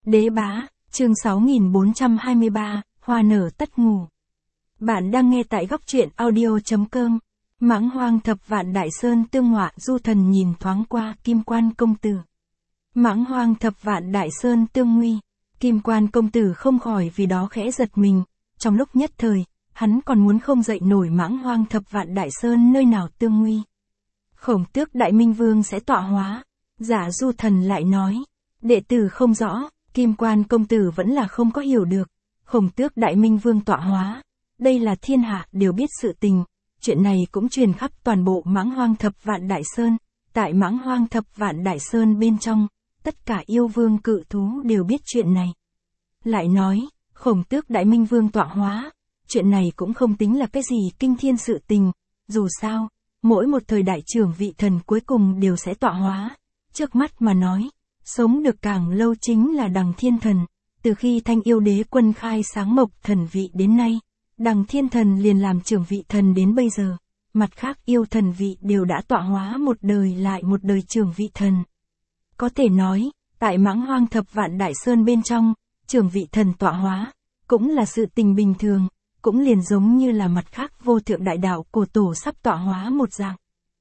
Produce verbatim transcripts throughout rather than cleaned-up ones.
Đế bá, chương sáu nghìn bốn trăm hai mươi ba, hoa nở tất ngủ. Bạn đang nghe tại góc truyện audio.com. Mãng hoang thập vạn đại sơn tương họa, du thần nhìn thoáng qua Kim Quan công tử. Mãng hoang thập vạn đại sơn tương nguy. Kim Quan công tử không khỏi vì đó khẽ giật mình. Trong lúc nhất thời, hắn còn muốn không dậy nổi mãng hoang thập vạn đại sơn nơi nào tương nguy. Khổng Tước Đại Minh Vương sẽ tọa hóa. Giả du thần lại nói. Đệ tử không rõ. Kim Quan công tử vẫn là không có hiểu được. Khổng Tước Đại Minh Vương tọa hóa. Đây là thiên hạ đều biết sự tình. Chuyện này cũng truyền khắp toàn bộ mãng hoang thập vạn đại sơn. Tại mãng hoang thập vạn đại sơn bên trong, tất cả yêu vương cự thú đều biết chuyện này. Lại nói, Khổng Tước Đại Minh Vương tọa hóa. Chuyện này cũng không tính là cái gì kinh thiên sự tình. Dù sao, mỗi một thời đại trưởng vị thần cuối cùng đều sẽ tọa hóa. Trước mắt mà nói, sống được càng lâu chính là Đằng Thiên Thần. Từ khi Thanh Yêu Đế Quân khai sáng Mộc Thần vị đến nay, Đằng Thiên Thần liền làm trưởng vị thần đến bây giờ. Mặt khác yêu thần vị đều đã tọa hóa một đời lại một đời trưởng vị thần. Có thể nói, tại mãng hoang thập vạn đại sơn bên trong, trưởng vị thần tọa hóa, cũng là sự tình bình thường, cũng liền giống như là mặt khác vô thượng đại đạo cổ tổ sắp tọa hóa một dạng.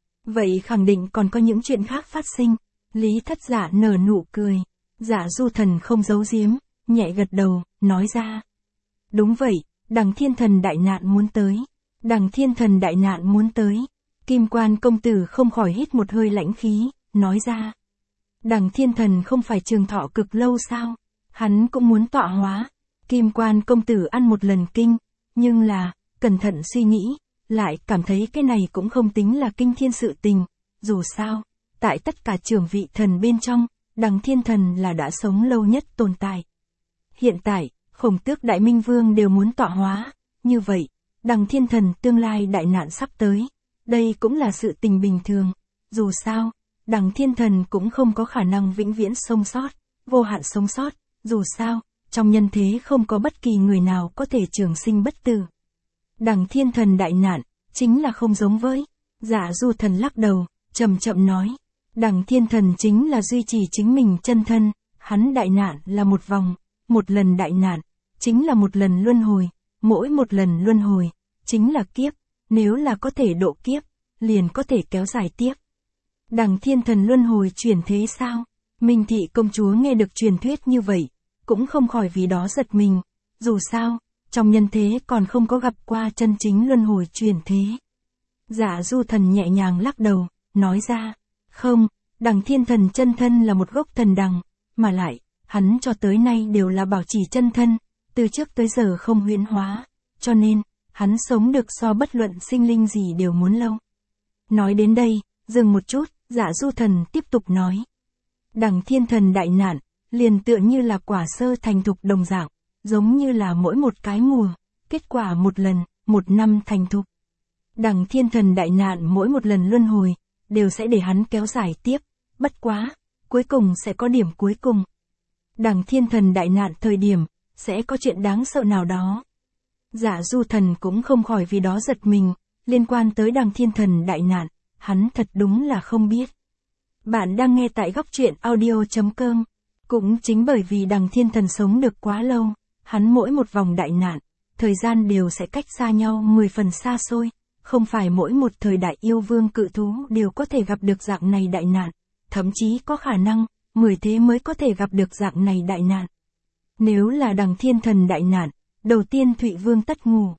Vậy khẳng định còn có những chuyện khác phát sinh. Lý Thất Giả nở nụ cười. Giả du thần không giấu giếm, nhẹ gật đầu, nói ra. Đúng vậy, Đằng Thiên Thần đại nạn muốn tới. Đằng Thiên Thần đại nạn muốn tới. Kim Quan công tử không khỏi hít một hơi lãnh khí, nói ra. Đằng Thiên Thần không phải trường thọ cực lâu sao? Hắn cũng muốn tọa hóa. Kim Quan công tử ăn một lần kinh, nhưng là, cẩn thận suy nghĩ, lại cảm thấy cái này cũng không tính là kinh thiên sự tình. Dù sao, tại tất cả trưởng vị thần bên trong, Đằng Thiên Thần là đã sống lâu nhất tồn tại. Hiện tại, Khổng Tước Đại Minh Vương đều muốn tọa hóa, như vậy, Đằng Thiên Thần tương lai đại nạn sắp tới, đây cũng là sự tình bình thường. Dù sao, Đằng Thiên Thần cũng không có khả năng vĩnh viễn sống sót, vô hạn sống sót, dù sao, trong nhân thế không có bất kỳ người nào có thể trường sinh bất tử. Đằng Thiên Thần đại nạn, chính là không giống với. Giả du thần lắc đầu, chậm chậm nói. Đằng Thiên Thần chính là duy trì chính mình chân thân, hắn đại nạn là một vòng, một lần đại nạn, chính là một lần luân hồi, mỗi một lần luân hồi, chính là kiếp, nếu là có thể độ kiếp, liền có thể kéo dài tiếp. Đằng Thiên Thần luân hồi chuyển thế sao? Minh Thị công chúa nghe được truyền thuyết như vậy, cũng không khỏi vì đó giật mình, dù sao, trong nhân thế còn không có gặp qua chân chính luân hồi chuyển thế. Giả du thần nhẹ nhàng lắc đầu, nói ra. Không, Đằng Thiên Thần chân thân là một gốc thần đằng, mà lại, hắn cho tới nay đều là bảo trì chân thân, từ trước tới giờ không huyễn hóa, cho nên, hắn sống được so bất luận sinh linh gì đều muốn lâu. Nói đến đây, dừng một chút, Giả du thần tiếp tục nói. Đằng Thiên Thần đại nạn, liền tựa như là quả sơ thành thục đồng dạng, giống như là mỗi một cái mùa, kết quả một lần, một năm thành thục. Đằng Thiên Thần đại nạn mỗi một lần luân hồi, đều sẽ để hắn kéo dài tiếp, bất quá, cuối cùng sẽ có điểm cuối cùng. Đằng Thiên Thần đại nạn thời điểm, sẽ có chuyện đáng sợ nào đó. Giả du thần cũng không khỏi vì đó giật mình, liên quan tới Đằng Thiên Thần đại nạn, hắn thật đúng là không biết. Bạn đang nghe tại góc truyện audio.com. Cũng chính bởi vì Đằng Thiên Thần sống được quá lâu, hắn mỗi một vòng đại nạn, thời gian đều sẽ cách xa nhau mười phần xa xôi. Không phải mỗi một thời đại yêu vương cự thú đều có thể gặp được dạng này đại nạn, thậm chí có khả năng, mười thế mới có thể gặp được dạng này đại nạn. Nếu là Đằng Thiên Thần đại nạn, đầu tiên Thụy Vương tất ngủ.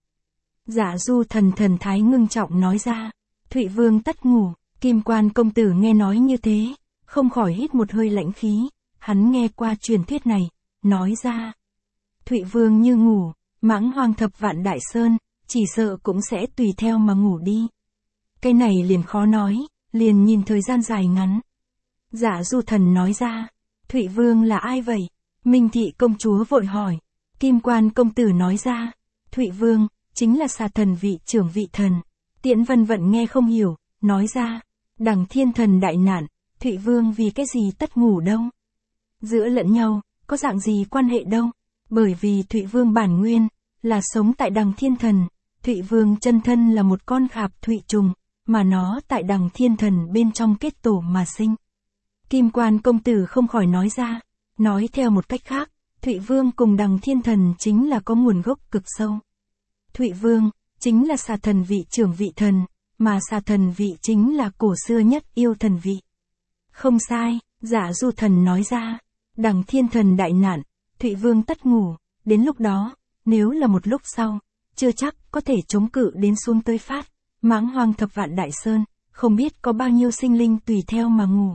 Giả du thần thần thái ngưng trọng nói ra, Thụy Vương tất ngủ. Kim Quan công tử nghe nói như thế, không khỏi hít một hơi lãnh khí, hắn nghe qua truyền thuyết này, nói ra. Thụy Vương như ngủ, mãng hoang thập vạn đại sơn, chỉ sợ cũng sẽ tùy theo mà ngủ đi. Cái này liền khó nói, liền nhìn thời gian dài ngắn. Giả du thần nói ra, Thụy Vương là ai vậy? Minh Thị công chúa vội hỏi. Kim Quan công tử nói ra, Thụy Vương, chính là xà thần vị trưởng vị thần. Tiễn Vân Vận nghe không hiểu, nói ra, Đằng Thiên Thần đại nạn, Thụy Vương vì cái gì tất ngủ đâu? Giữa lẫn nhau, có dạng gì quan hệ đâu? Bởi vì Thụy Vương bản nguyên, là sống tại Đằng Thiên Thần. Thụy Vương chân thân là một con khạp thụy trùng, mà nó tại Đằng Thiên Thần bên trong kết tổ mà sinh. Kim Quan công tử không khỏi nói ra, nói theo một cách khác, Thụy Vương cùng Đằng Thiên Thần chính là có nguồn gốc cực sâu. Thụy Vương, chính là xà thần vị trưởng vị thần, mà xà thần vị chính là cổ xưa nhất yêu thần vị. Không sai, Dạ Du Thần nói ra, Đằng Thiên Thần đại nạn, Thụy Vương tất ngủ, đến lúc đó, nếu là một lúc sau, chưa chắc có thể chống cự đến xuống tới phát, mãng hoang thập vạn đại sơn, không biết có bao nhiêu sinh linh tùy theo mà ngủ.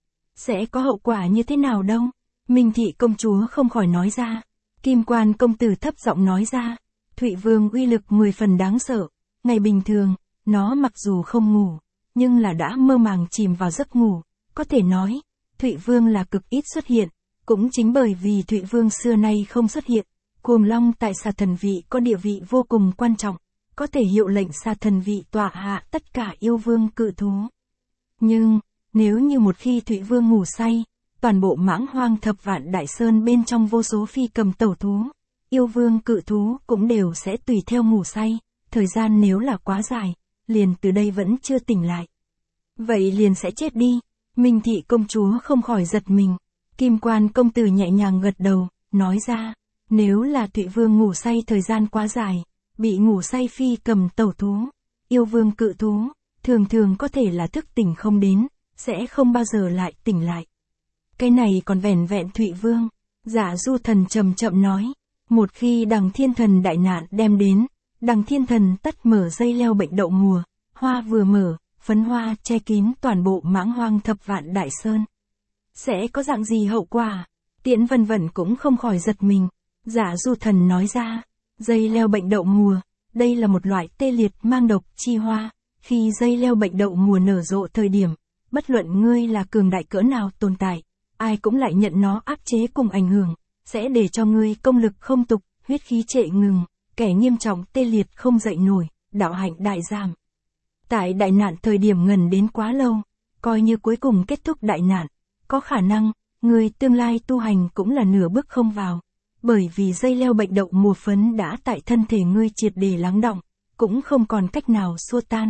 Sẽ có hậu quả như thế nào đâu? Minh Thị công chúa không khỏi nói ra. Kim Quan công tử thấp giọng nói ra, Thụy Vương uy lực mười phần đáng sợ, ngày bình thường, nó mặc dù không ngủ, nhưng là đã mơ màng chìm vào giấc ngủ, có thể nói, Thụy Vương là cực ít xuất hiện, cũng chính bởi vì Thụy Vương xưa nay không xuất hiện, Cuồng Long tại xà thần vị có địa vị vô cùng quan trọng, có thể hiệu lệnh xà thần vị tọa hạ tất cả yêu vương cự thú. Nhưng, nếu như một khi Thụy Vương ngủ say, toàn bộ mãng hoang thập vạn đại sơn bên trong vô số phi cầm tẩu thú, yêu vương cự thú cũng đều sẽ tùy theo ngủ say, thời gian nếu là quá dài, liền từ đây vẫn chưa tỉnh lại. Vậy liền sẽ chết đi. Minh Thị công chúa không khỏi giật mình. Kim Quan công tử nhẹ nhàng gật đầu, nói ra, nếu là Thụy Vương ngủ say thời gian quá dài, bị ngủ say phi cầm tẩu thú, yêu vương cự thú, thường thường có thể là thức tỉnh không đến, sẽ không bao giờ lại tỉnh lại. Cái này còn vẻn vẹn Thụy Vương. Dạ Du Thần chậm chậm nói, một khi Đằng Thiên Thần đại nạn đem đến, Đằng Thiên Thần tất mở dây leo bệnh đậu mùa, hoa vừa mở, phấn hoa che kín toàn bộ mãng hoang thập vạn đại sơn. Sẽ có dạng gì hậu quả? Tiễn Vân Vân cũng không khỏi giật mình. Dạ Du Thần nói ra, dây leo bệnh đậu mùa, đây là một loại tê liệt mang độc chi hoa, khi dây leo bệnh đậu mùa nở rộ thời điểm, bất luận ngươi là cường đại cỡ nào tồn tại, ai cũng lại nhận nó áp chế cùng ảnh hưởng, sẽ để cho ngươi công lực không tục, huyết khí trệ ngừng, kẻ nghiêm trọng tê liệt không dậy nổi, đạo hạnh đại giảm. Tại đại nạn thời điểm ngần đến quá lâu, coi như cuối cùng kết thúc đại nạn, có khả năng, người tương lai tu hành cũng là nửa bước không vào, bởi vì dây leo bệnh đậu mùa phấn đã tại thân thể ngươi triệt để lắng đọng, cũng không còn cách nào xua tan.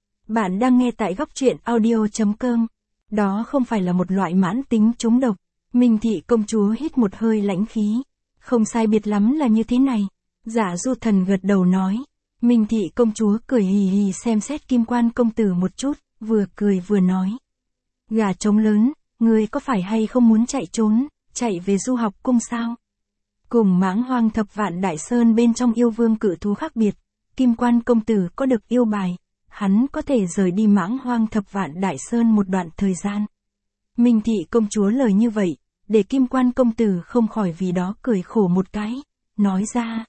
Bạn đang nghe tại góc truyện audio chấm com. Đó không phải là một loại mãn tính trúng độc. Minh Thị công chúa hít một hơi lãnh khí. Không sai biệt lắm là như thế này. Dạ Du Thần gật đầu nói. Minh Thị công chúa cười hì hì xem xét Kim Quan công tử một chút, vừa cười vừa nói. Gà trống lớn, ngươi có phải hay không muốn chạy trốn, chạy về du học cung sao? Cùng mãng hoang thập vạn đại sơn bên trong yêu vương cự thú khác biệt, Kim Quan công tử có được yêu bài, hắn có thể rời đi mãng hoang thập vạn đại sơn một đoạn thời gian. Minh Thị công chúa lời như vậy, để Kim Quan công tử không khỏi vì đó cười khổ một cái, nói ra.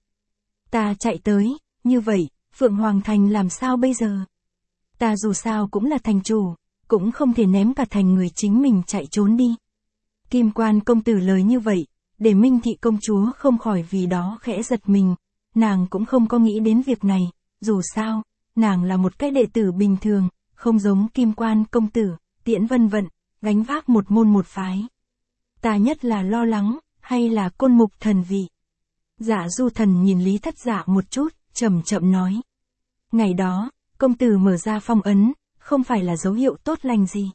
Ta chạy tới, như vậy, Phượng Hoàng Thành làm sao bây giờ? Ta dù sao cũng là thành chủ, cũng không thể ném cả thành người chính mình chạy trốn đi. Kim Quan công tử lời như vậy, để Minh Thị công chúa không khỏi vì đó khẽ giật mình, nàng cũng không có nghĩ đến việc này, dù sao, nàng là một cái đệ tử bình thường, không giống Kim Quan công tử, Tiễn Vân Vận, gánh vác một môn một phái. Ta nhất là lo lắng, hay là Côn Mục thần vị? Dạ Du Thần nhìn Lý Thất Dạ một chút, chậm chậm nói. Ngày đó, công tử mở ra phong ấn, không phải là dấu hiệu tốt lành gì.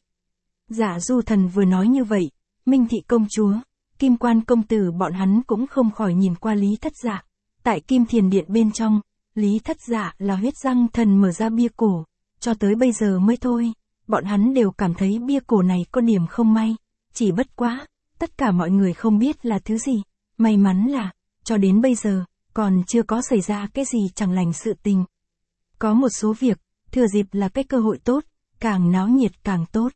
Dạ Du Thần vừa nói như vậy, Minh Thị công chúa, Kim Quan công tử bọn hắn cũng không khỏi nhìn qua Lý Thất Dạ. Tại Kim Thiền Điện bên trong, Lý Thất Dạ là huyết răng thần mở ra bia cổ, cho tới bây giờ mới thôi, bọn hắn đều cảm thấy bia cổ này có điểm không may, chỉ bất quá, tất cả mọi người không biết là thứ gì, may mắn là, cho đến bây giờ, còn chưa có xảy ra cái gì chẳng lành sự tình. Có một số việc, thừa dịp là cái cơ hội tốt, càng náo nhiệt càng tốt.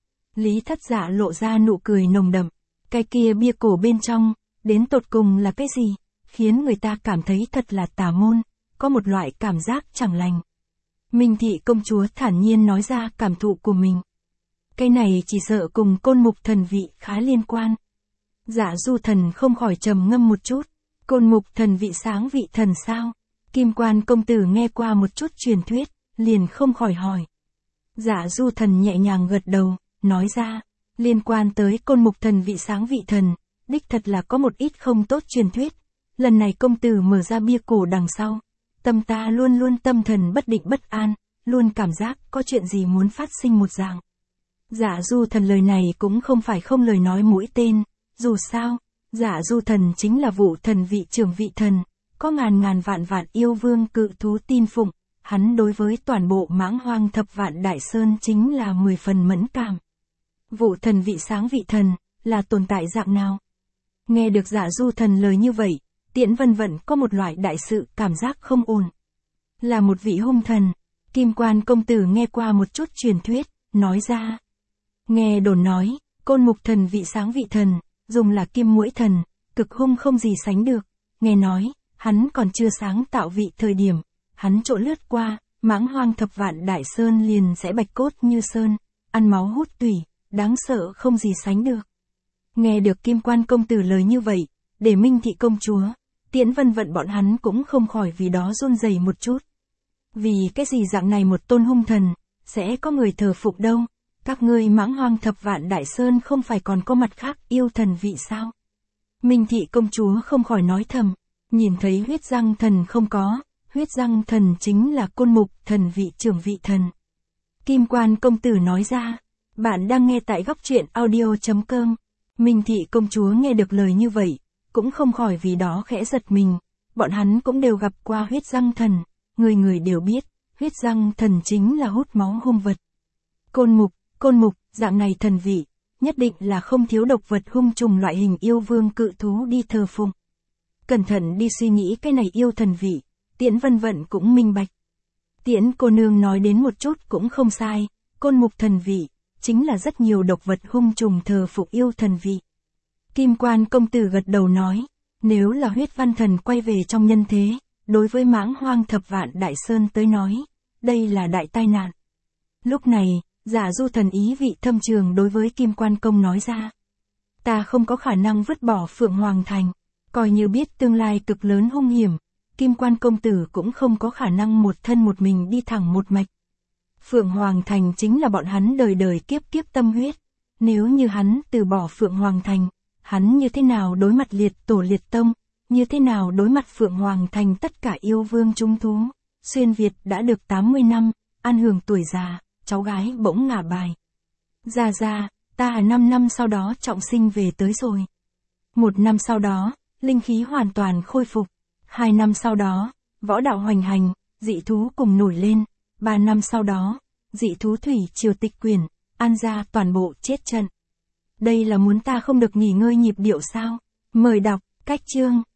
Lý Thất Dạ lộ ra nụ cười nồng đậm, cái kia bia cổ bên trong, đến tột cùng là cái gì, khiến người ta cảm thấy thật là tà môn, có một loại cảm giác chẳng lành. Minh Thị công chúa thản nhiên nói ra cảm thụ của mình. Cái này chỉ sợ cùng Côn Mục thần vị khá liên quan. Dạ Du Thần không khỏi trầm ngâm một chút. Côn Mục thần vị sáng vị thần sao? Kim Quan công tử nghe qua một chút truyền thuyết, liền không khỏi hỏi. Dạ Du Thần nhẹ nhàng gật đầu, nói ra, liên quan tới Côn Mục thần vị sáng vị thần, đích thật là có một ít không tốt truyền thuyết. Lần này công tử mở ra bia cổ đằng sau, tâm ta luôn luôn tâm thần bất định bất an, luôn cảm giác có chuyện gì muốn phát sinh một dạng. Dạ Du Thần lời này cũng không phải không lời nói mũi tên, dù sao, Dạ du thần chính là Vũ thần vị trưởng vị thần, có ngàn ngàn vạn vạn yêu vương cự thú tin phụng, hắn đối với toàn bộ mãng hoang thập vạn đại sơn chính là mười phần mẫn cảm. Vũ thần vị sáng vị thần, là tồn tại dạng nào? Nghe được dạ du thần lời như vậy, Tiễn Vân Vận có một loại đại sự cảm giác không ổn. Là một vị hung thần, Kim Quan công tử nghe qua một chút truyền thuyết, nói ra. Nghe đồn nói, Côn Mục thần vị sáng vị thần, dùng là kim muỗi thần, cực hung không gì sánh được. Nghe nói, hắn còn chưa sáng tạo vị thời điểm, hắn trộn lướt qua, mãng hoang thập vạn đại sơn liền sẽ bạch cốt như sơn, ăn máu hút tủy, đáng sợ không gì sánh được. Nghe được Kim Quan công tử lời như vậy, để Minh thị công chúa, Tiễn Vân Vận bọn hắn cũng không khỏi vì đó run rẩy một chút. Vì cái gì dạng này một tôn hung thần, sẽ có người thờ phục đâu? Các ngươi mãng hoang thập vạn đại sơn không phải còn có mặt khác yêu thần vị sao? Minh thị công chúa không khỏi nói thầm, nhìn thấy huyết răng thần không có, huyết răng thần chính là Côn Mục thần vị trưởng vị thần. Kim Quan công tử nói ra, bạn đang nghe tại góc truyện audio chấm com. Minh thị công chúa nghe được lời như vậy, cũng không khỏi vì đó khẽ giật mình, bọn hắn cũng đều gặp qua huyết răng thần, người người đều biết, huyết răng thần chính là hút máu hung vật. Côn Mục, Côn Mục, dạng này thần vị, nhất định là không thiếu độc vật hung trùng loại hình yêu vương cự thú đi thờ phụng. Cẩn thận đi suy nghĩ cái này yêu thần vị, Tiễn Vân Vận cũng minh bạch. Tiễn cô nương nói đến một chút cũng không sai, Côn Mục thần vị, chính là rất nhiều độc vật hung trùng thờ phục yêu thần vị. Kim Quan công tử gật đầu nói, nếu là huyết văn thần quay về trong nhân thế, đối với mãng hoang thập vạn đại sơn tới nói, đây là đại tai nạn. Lúc này, Dạ du thần ý vị thâm trường đối với Kim Quan công nói ra. Ta không có khả năng vứt bỏ Phượng Hoàng Thành, coi như biết tương lai cực lớn hung hiểm, Kim Quan công tử cũng không có khả năng một thân một mình đi thẳng một mạch. Phượng Hoàng Thành chính là bọn hắn đời đời kiếp kiếp tâm huyết, nếu như hắn từ bỏ Phượng Hoàng Thành, hắn như thế nào đối mặt liệt tổ liệt tông, như thế nào đối mặt Phượng Hoàng Thành tất cả yêu vương trung thú. Xuyên Việt đã được tám mươi năm, an hưởng tuổi già, cháu gái bỗng ngả bài. Ra ra, ta năm năm sau đó trọng sinh về tới rồi. Một năm sau đó, linh khí hoàn toàn khôi phục. Hai năm sau đó, võ đạo hoành hành, dị thú cùng nổi lên. Ba năm sau đó, dị thú thủy triều tịch quyền, An gia toàn bộ chết trận. Đây là muốn ta không được nghỉ ngơi nhịp điệu sao? Mời đọc, cách chương.